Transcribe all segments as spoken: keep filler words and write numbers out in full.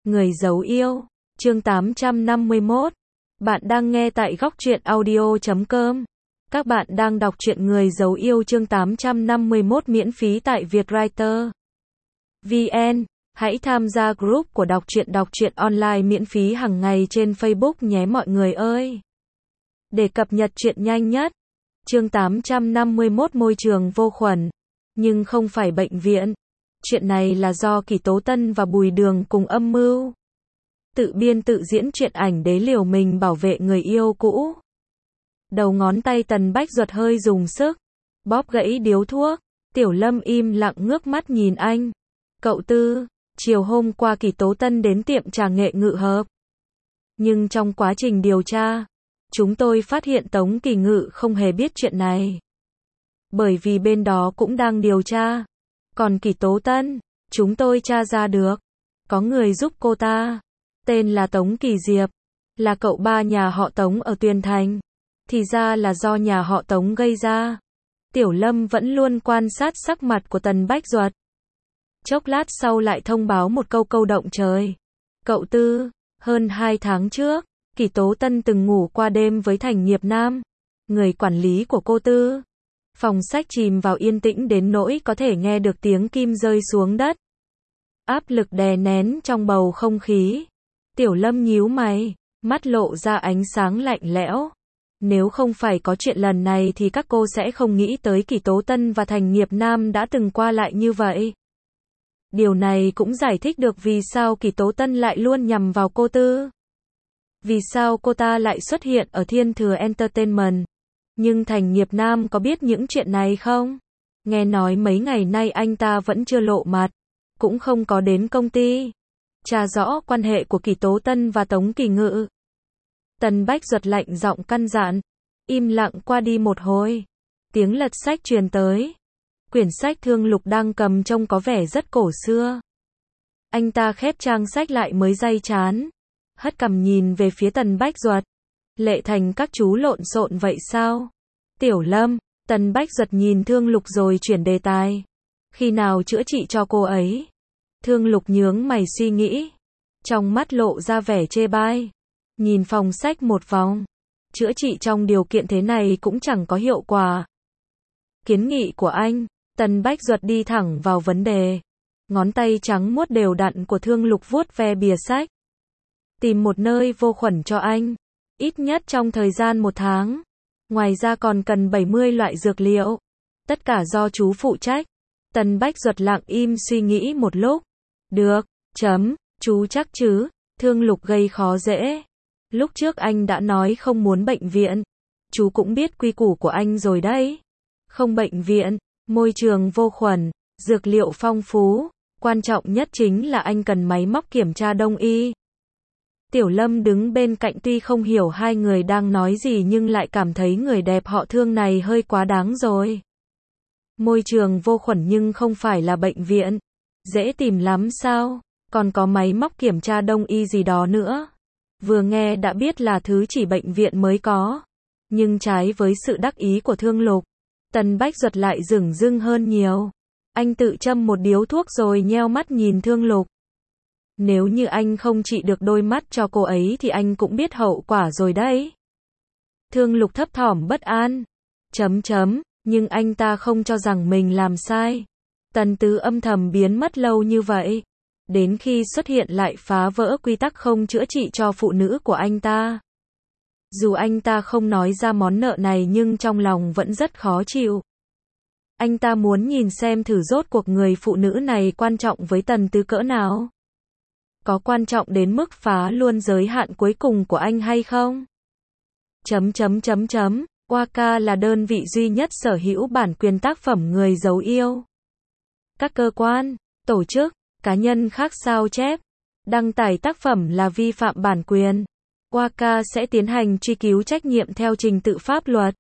Người giấu yêu, chương tám trăm năm mươi mốt. Bạn đang nghe tại góc truyện audio chấm com. Các bạn đang đọc truyện Người giấu yêu chương tám trăm năm mươi mốt miễn phí tại Vietwriter vê en. Hãy tham gia group của đọc truyện đọc truyện online miễn phí hàng ngày trên Facebook nhé mọi người ơi. Để cập nhật truyện nhanh nhất. Chương tám trăm năm mươi mốt môi trường vô khuẩn, nhưng không phải bệnh viện. Chuyện này là do Kỷ Tố Tân và Bùi Đường cùng âm mưu. Tự biên tự diễn chuyện ảnh để liều mình bảo vệ người yêu cũ. Đầu ngón tay Tần Bách Duật hơi dùng sức, bóp gãy điếu thuốc. Tiểu Lâm im lặng ngước mắt nhìn anh. Cậu Tư, chiều hôm qua Kỷ Tố Tân đến tiệm trà nghệ Ngự Hợp. Nhưng trong quá trình điều tra, chúng tôi phát hiện Tống Kỳ Ngự không hề biết chuyện này. Bởi vì bên đó cũng đang điều tra. Còn Kỷ Tố Tân, chúng tôi tra ra được. Có người giúp cô ta. Tên là Tống Kỳ Diệp. Là cậu ba nhà họ Tống ở Tuyền Thành. Thì ra là do nhà họ Tống gây ra. Tiểu Lâm vẫn luôn quan sát sắc mặt của Tần Bách Duật. Chốc lát sau lại thông báo một câu câu động trời. Cậu Tư, hơn hai tháng trước, Kỷ Tố Tân từng ngủ qua đêm với Thành Nghiệp Nam, người quản lý của cô Tư. Phòng sách chìm vào yên tĩnh đến nỗi có thể nghe được tiếng kim rơi xuống đất. Áp lực đè nén trong bầu không khí. Tiểu Lâm nhíu mày, mắt lộ ra ánh sáng lạnh lẽo. Nếu không phải có chuyện lần này thì các cô sẽ không nghĩ tới Kỷ Tố Tân và Thành Nghiệp Nam đã từng qua lại như vậy. Điều này cũng giải thích được vì sao Kỷ Tố Tân lại luôn nhằm vào cô Tư. Vì sao cô ta lại xuất hiện ở Thiên Thừa Entertainment. Nhưng Thành Nghiệp Nam có biết những chuyện này không? Nghe nói mấy ngày nay anh ta vẫn chưa lộ mặt, cũng không có đến công ty. Tra rõ quan hệ của Kỷ Tố Tân và Tống Kỳ Ngự. Tần Bách Duật lạnh giọng căn dặn. Im lặng qua đi một hồi. Tiếng lật sách truyền tới. Quyển sách Thương Lục đang cầm trông có vẻ rất cổ xưa. Anh ta khép trang sách lại mới day chán. Hất cằm nhìn về phía Tần Bách Duật. Lệ Thành các chú lộn xộn vậy sao? Tiểu Lâm, Tần Bách Duật nhìn Thương Lục rồi chuyển đề tài. Khi nào chữa trị cho cô ấy? Thương Lục nhướng mày suy nghĩ. Trong mắt lộ ra vẻ chê bai. Nhìn phòng sách một vòng. Chữa trị trong điều kiện thế này cũng chẳng có hiệu quả. Kiến nghị của anh. Tần Bách Duật đi thẳng vào vấn đề. Ngón tay trắng muốt đều đặn của Thương Lục vuốt ve bìa sách. Tìm một nơi vô khuẩn cho anh. Ít nhất trong thời gian một tháng. Ngoài ra còn cần bảy mươi loại dược liệu. Tất cả do chú phụ trách. Tần Bách Duật lặng im suy nghĩ một lúc. Được, chấm, chú chắc chứ? Thương Lục gây khó dễ. Lúc trước anh đã nói không muốn bệnh viện. Chú cũng biết quy củ của anh rồi đấy. Không bệnh viện, môi trường vô khuẩn, dược liệu phong phú. Quan trọng nhất chính là anh cần máy móc kiểm tra đông y. Tiểu Lâm đứng bên cạnh tuy không hiểu hai người đang nói gì nhưng lại cảm thấy người đẹp họ Thương này hơi quá đáng rồi. Môi trường vô khuẩn nhưng không phải là bệnh viện. Dễ tìm lắm sao? Còn có máy móc kiểm tra đông y gì đó nữa. Vừa nghe đã biết là thứ chỉ bệnh viện mới có. Nhưng trái với sự đắc ý của Thương Lục, Tần Bách Duật lại dửng dưng hơn nhiều. Anh tự châm một điếu thuốc rồi nheo mắt nhìn Thương Lục. Nếu như anh không trị được đôi mắt cho cô ấy thì anh cũng biết hậu quả rồi đấy. Thương Lục thấp thỏm bất an. Chấm chấm, nhưng anh ta không cho rằng mình làm sai. Tần Tứ âm thầm biến mất lâu như vậy. Đến khi xuất hiện lại phá vỡ quy tắc không chữa trị cho phụ nữ của anh ta. Dù anh ta không nói ra món nợ này nhưng trong lòng vẫn rất khó chịu. Anh ta muốn nhìn xem thử rốt cuộc người phụ nữ này quan trọng với Tần Tứ cỡ nào. Có quan trọng đến mức phá luôn giới hạn cuối cùng của anh hay không? Chấm chấm chấm chấm, Waka là đơn vị duy nhất sở hữu bản quyền tác phẩm Người giấu yêu. Các cơ quan, tổ chức, cá nhân khác sao chép, đăng tải tác phẩm là vi phạm bản quyền. Waka sẽ tiến hành truy cứu trách nhiệm theo trình tự pháp luật.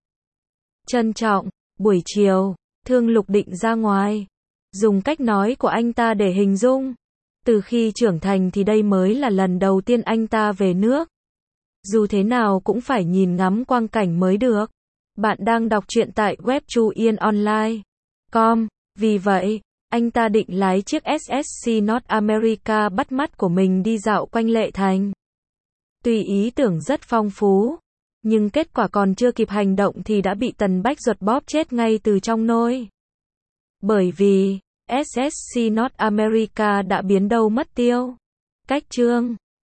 Trân trọng, buổi chiều, Thương Lục định ra ngoài. Dùng cách nói của anh ta để hình dung. Từ khi trưởng thành thì đây mới là lần đầu tiên anh ta về nước. Dù thế nào cũng phải nhìn ngắm quang cảnh mới được. Bạn đang đọc truyện tại web chu yên online chấm com. Vì vậy, Anh ta định lái chiếc ét ét xê North America bắt mắt của mình đi dạo quanh Lệ Thành. Tuy ý tưởng rất phong phú, nhưng kết quả còn chưa kịp hành động thì đã bị Tần Bách Duật bóp chết ngay từ trong nôi. Bởi vì, ét ét xê North America đã biến đâu mất tiêu. Cách chương